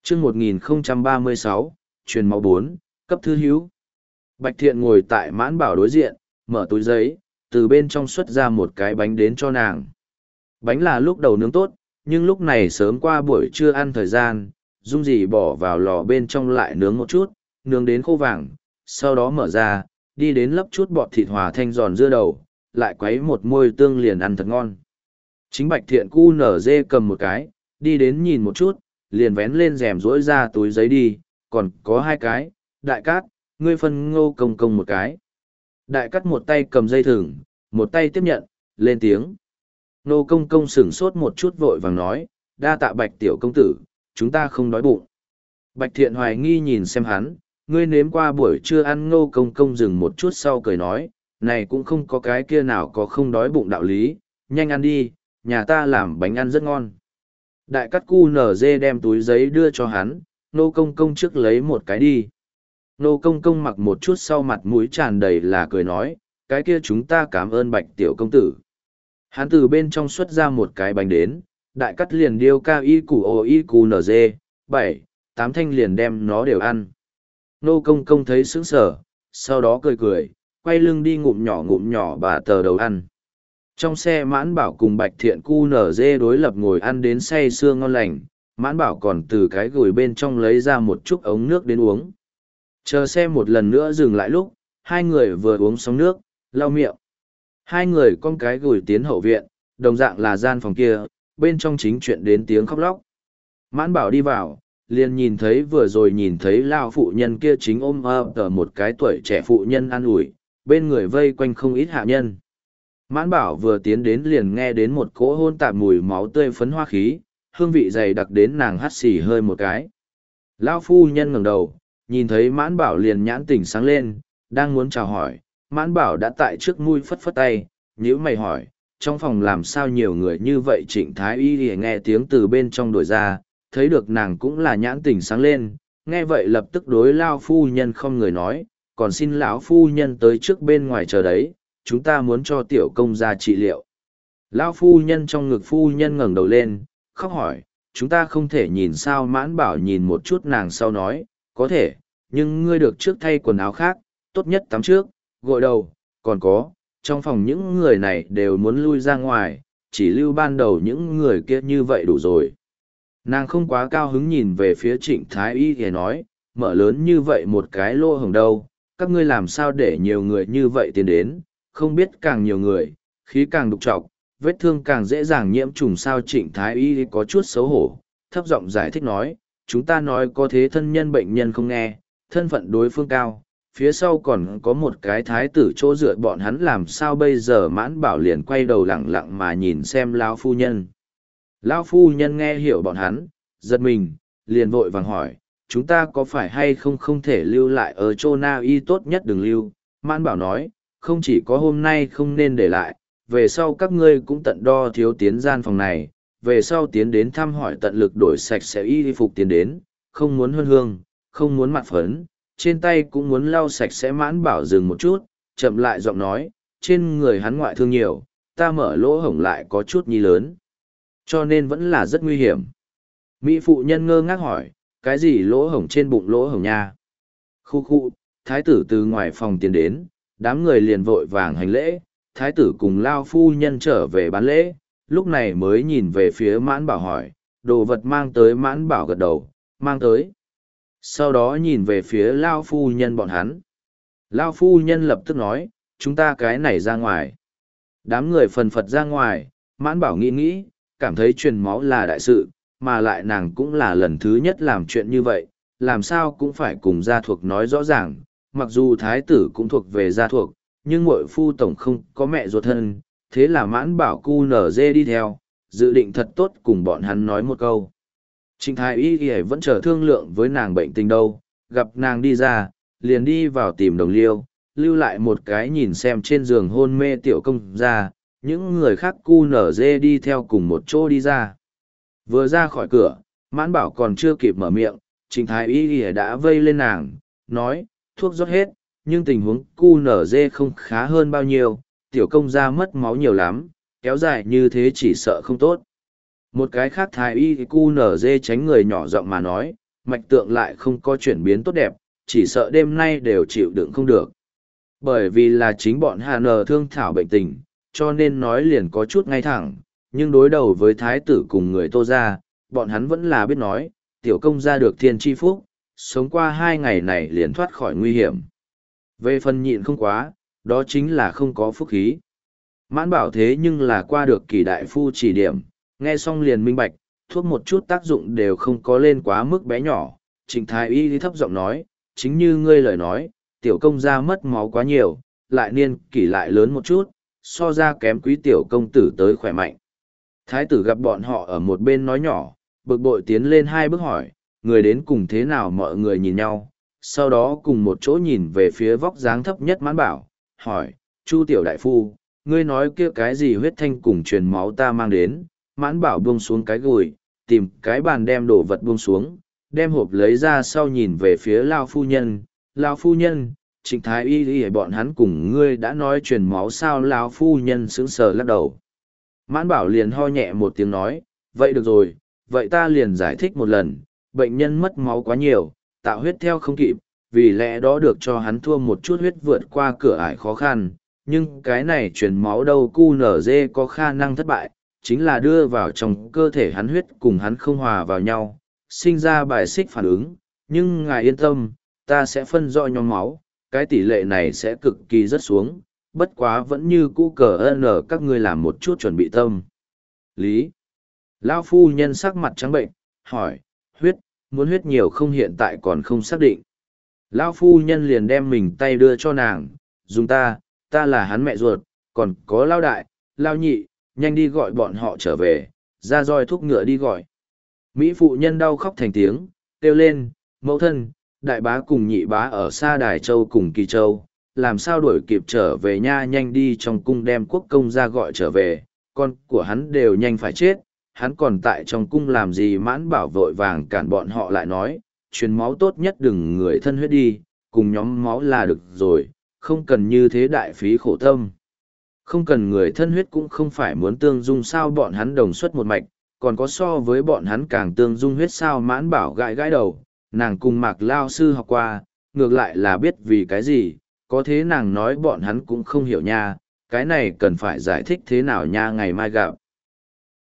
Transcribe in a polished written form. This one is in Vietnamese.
chương 1036, truyền máu 4, cấp thư hữu. Bạch Thiện ngồi tại Mãn Bảo đối diện, mở túi giấy, từ bên trong xuất ra một cái bánh đến cho nàng. Bánh là lúc đầu nướng tốt, nhưng lúc này sớm qua buổi trưa ăn thời gian, dung dì bỏ vào lò bên trong lại nướng một chút, nướng đến khô vàng, sau đó mở ra, đi đến lấp chút bọt thịt hòa thanh giòn dưa đầu, lại quấy một môi tương liền ăn thật ngon. Chính Bạch Thiện cu nở dê cầm một cái, đi đến nhìn một chút, liền vén lên rèm rỗi ra túi giấy đi, còn có hai cái, Đại Cát, ngươi phân Ngô Công Công một cái. Đại Cát một tay cầm dây thừng, một tay tiếp nhận, lên tiếng. Ngô Công Công sửng sốt một chút vội vàng nói, đa tạ Bạch tiểu công tử, chúng ta không đói bụng. Bạch Thiện hoài nghi nhìn xem hắn, ngươi nếm qua buổi trưa ăn. Ngô Công Công dừng một chút sau cười nói, này cũng không có cái kia nào có không đói bụng đạo lý, nhanh ăn đi, nhà ta làm bánh ăn rất ngon. Đại Cát cu nở dê đem túi giấy đưa cho hắn, Ngô Công Công trước lấy một cái đi. Ngô Công Công mặc một chút sau mặt mũi tràn đầy là cười nói, cái kia chúng ta cảm ơn Bạch tiểu công tử. Hắn từ bên trong xuất ra một cái bánh đến, Đại Cát liền điêu cao y củ ô y củ nở dê, 7, 8 thanh liền đem nó đều ăn. Ngô Công Công thấy sững sờ, sau đó cười cười, quay lưng đi ngụm nhỏ bà tờ đầu ăn. Trong xe Mãn Bảo cùng Bạch Thiện cu nở dê đối lập ngồi ăn đến say sưa ngon lành, Mãn Bảo còn từ cái gùi bên trong lấy ra một chút ống nước đến uống. Chờ xe một lần nữa dừng lại lúc, hai người vừa uống xong nước, lau miệng. Hai người con cái gùi tiến hậu viện, đồng dạng là gian phòng kia, bên trong chính chuyện đến tiếng khóc lóc. Mãn Bảo đi vào, liền nhìn thấy vừa rồi nhìn thấy lao phụ nhân kia chính ôm ấp một cái tuổi trẻ phụ nhân an ủi, bên người vây quanh không ít hạ nhân. Mãn Bảo vừa tiến đến liền nghe đến một cỗ hôn tạp mùi máu tươi phấn hoa khí, hương vị dày đặc đến nàng hắt xì hơi một cái. Lão phu nhân ngẩng đầu, nhìn thấy Mãn Bảo liền nhãn tỉnh sáng lên, đang muốn chào hỏi, Mãn Bảo đã tại trước mũi phất phất tay, nhíu mày hỏi, trong phòng làm sao nhiều người như vậy. Trịnh Thái Y thì nghe tiếng từ bên trong đổi ra, thấy được nàng cũng là nhãn tỉnh sáng lên, nghe vậy lập tức đối Lão phu nhân không người nói, còn xin lão phu nhân tới trước bên ngoài chờ đấy, chúng ta muốn cho tiểu công gia trị liệu. Lão phu nhân trong ngực phu nhân ngẩng đầu lên, khóc hỏi, chúng ta không thể nhìn sao. Mãn Bảo nhìn một chút nàng sau nói, có thể, nhưng ngươi được trước thay quần áo khác, tốt nhất tắm trước, gội đầu, còn có, trong phòng những người này đều muốn lui ra ngoài, chỉ lưu ban đầu những người kia như vậy đủ rồi. Nàng không quá cao hứng nhìn về phía Trịnh Thái Y thì nói, mở lớn như vậy một cái lỗ hổng đâu, các ngươi làm sao để nhiều người như vậy tiến đến, không biết càng nhiều người, khí càng đục trọc, vết thương càng dễ dàng nhiễm trùng sao. Trịnh Thái Y có chút xấu hổ, thấp giọng giải thích nói, chúng ta nói có thế thân nhân bệnh nhân không nghe, thân phận đối phương cao, phía sau còn có một cái thái tử chỗ dựa bọn hắn làm sao bây giờ. Mãn Bảo liền quay đầu lẳng lặng mà nhìn xem lão phu nhân. Lão phu nhân nghe hiểu bọn hắn, giật mình, liền vội vàng hỏi, chúng ta có phải hay không không thể lưu lại ở chỗ Na Y, tốt nhất đừng lưu. Mãn Bảo nói, không chỉ có hôm nay không nên để lại, về sau các ngươi cũng tận đo thiếu tiến gian phòng này, về sau tiến đến thăm hỏi tận lực đổi sạch sẽ y phục tiến đến, không muốn hương hương, không muốn mặt phấn, trên tay cũng muốn lau sạch sẽ. Mãn Bảo dừng một chút, chậm lại giọng nói, trên người hắn ngoại thương nhiều, ta mở lỗ hổng lại có chút nhi lớn, cho nên vẫn là rất nguy hiểm. Mỹ phụ nhân ngơ ngác hỏi, cái gì lỗ hổng trên bụng lỗ hổng nha? Khu khu, thái tử từ ngoài phòng tiến đến, đám người liền vội vàng hành lễ, thái tử cùng lao phu nhân trở về bán lễ, lúc này mới nhìn về phía Mãn Bảo hỏi, đồ vật mang tới. Mãn Bảo gật đầu, mang tới. Sau đó nhìn về phía lao phu nhân bọn hắn. Lao phu nhân lập tức nói, chúng ta cái này ra ngoài. Đám người phần phật ra ngoài, Mãn Bảo nghĩ nghĩ, cảm thấy truyền máu là đại sự, mà lại nàng cũng là lần thứ nhất làm chuyện như vậy, làm sao cũng phải cùng gia thuộc nói rõ ràng. Mặc dù thái tử cũng thuộc về gia thuộc, nhưng muội phu tổng không có mẹ ruột thân, thế là Mãn Bảo cu nở dê đi theo, dự định thật tốt cùng bọn hắn nói một câu. Trịnh Thái Y vẫn chờ thương lượng với nàng bệnh tình đâu, gặp nàng đi ra, liền đi vào tìm Đồng Liêu, lưu lại một cái nhìn xem trên giường hôn mê tiểu công gia, những người khác cu nở dê đi theo cùng một chỗ đi ra. Vừa ra khỏi cửa, Mãn Bảo còn chưa kịp mở miệng, Trịnh Thái Y đã vây lên nàng, nói, thuốc rót hết, nhưng tình huống cu nở dê không khá hơn bao nhiêu, tiểu công gia mất máu nhiều lắm, kéo dài như thế chỉ sợ không tốt. Một cái khác Thái Y cu nở dê tránh người nhỏ giọng mà nói, mạch tượng lại không có chuyển biến tốt đẹp, chỉ sợ đêm nay đều chịu đựng không được. Bởi vì là chính bọn Hà Nờ thương thảo bệnh tình, cho nên nói liền có chút ngay thẳng, nhưng đối đầu với thái tử cùng người Tô gia, bọn hắn vẫn là biết nói, tiểu công gia được thiên tri phúc, sống qua 2 ngày này liền thoát khỏi nguy hiểm. Về phần nhịn không quá, đó chính là không có phúc khí. Mãn bảo thế nhưng là qua được kỳ đại phu chỉ điểm, nghe xong liền minh bạch, thuốc một chút tác dụng đều không có lên quá mức bé nhỏ. Trịnh thái y thấp giọng nói, chính như ngươi lời nói, tiểu công gia mất máu quá nhiều, lại niên kỷ lại lớn một chút, so ra kém quý tiểu công tử tới khỏe mạnh. Thái tử gặp bọn họ ở một bên nói nhỏ, bực bội tiến lên 2 bước hỏi, người đến cùng thế nào mọi người nhìn nhau, sau đó cùng một chỗ nhìn về phía vóc dáng thấp nhất mãn bảo, hỏi, Chu tiểu đại phu, ngươi nói kia cái gì huyết thanh cùng truyền máu ta mang đến, mãn bảo buông xuống cái gùi, tìm cái bàn đem đồ vật buông xuống, đem hộp lấy ra sau nhìn về phía Lao phu nhân, Trịnh thái y bọn hắn cùng ngươi đã nói truyền máu sao. Lao phu nhân sững sờ lắc đầu. Mãn bảo liền ho nhẹ một tiếng nói, vậy được rồi, vậy ta liền giải thích một lần, bệnh nhân mất máu quá nhiều, tạo huyết theo không kịp, vì lẽ đó được cho hắn thua một chút huyết vượt qua cửa ải khó khăn, nhưng cái này truyền máu đâu cu nở dê có khả năng thất bại, chính là đưa vào trong cơ thể hắn huyết cùng hắn không hòa vào nhau, sinh ra bài xích phản ứng, nhưng ngài yên tâm, ta sẽ phân rõ nhóm máu, cái tỷ lệ này sẽ cực kỳ rất xuống, bất quá vẫn như cũ cờ ơn ở các ngươi làm một chút chuẩn bị tâm. Lý. Lão phu nhân sắc mặt trắng bệnh, hỏi, huyết, muốn huyết nhiều không hiện tại còn không xác định. Lão phu nhân liền đem mình tay đưa cho nàng, dùng ta là hắn mẹ ruột, còn có Lao đại, Lao nhị, nhanh đi gọi bọn họ trở về, ra roi thúc ngựa đi gọi. Mỹ phụ nhân đau khóc thành tiếng, kêu lên, mẫu thân, đại bá cùng nhị bá ở xa Đài Châu cùng Kỳ Châu, làm sao đuổi kịp trở về nha, nhanh đi trong cung đem quốc công ra gọi trở về, con của hắn đều nhanh phải chết, hắn còn tại trong cung làm gì. Mãn bảo vội vàng cản bọn họ lại nói, truyền máu tốt nhất đừng người thân huyết đi, cùng nhóm máu là được rồi, không cần như thế đại phí khổ tâm. Không cần người thân huyết cũng không phải muốn tương dung sao, bọn hắn đồng xuất một mạch, còn có so với bọn hắn càng tương dung huyết sao. Mãn bảo gãi gãi đầu, nàng cùng Mạc Lao sư học qua, ngược lại là biết vì cái gì, có thế nàng nói bọn hắn cũng không hiểu nha, cái này cần phải giải thích thế nào nha, ngày mai gặp.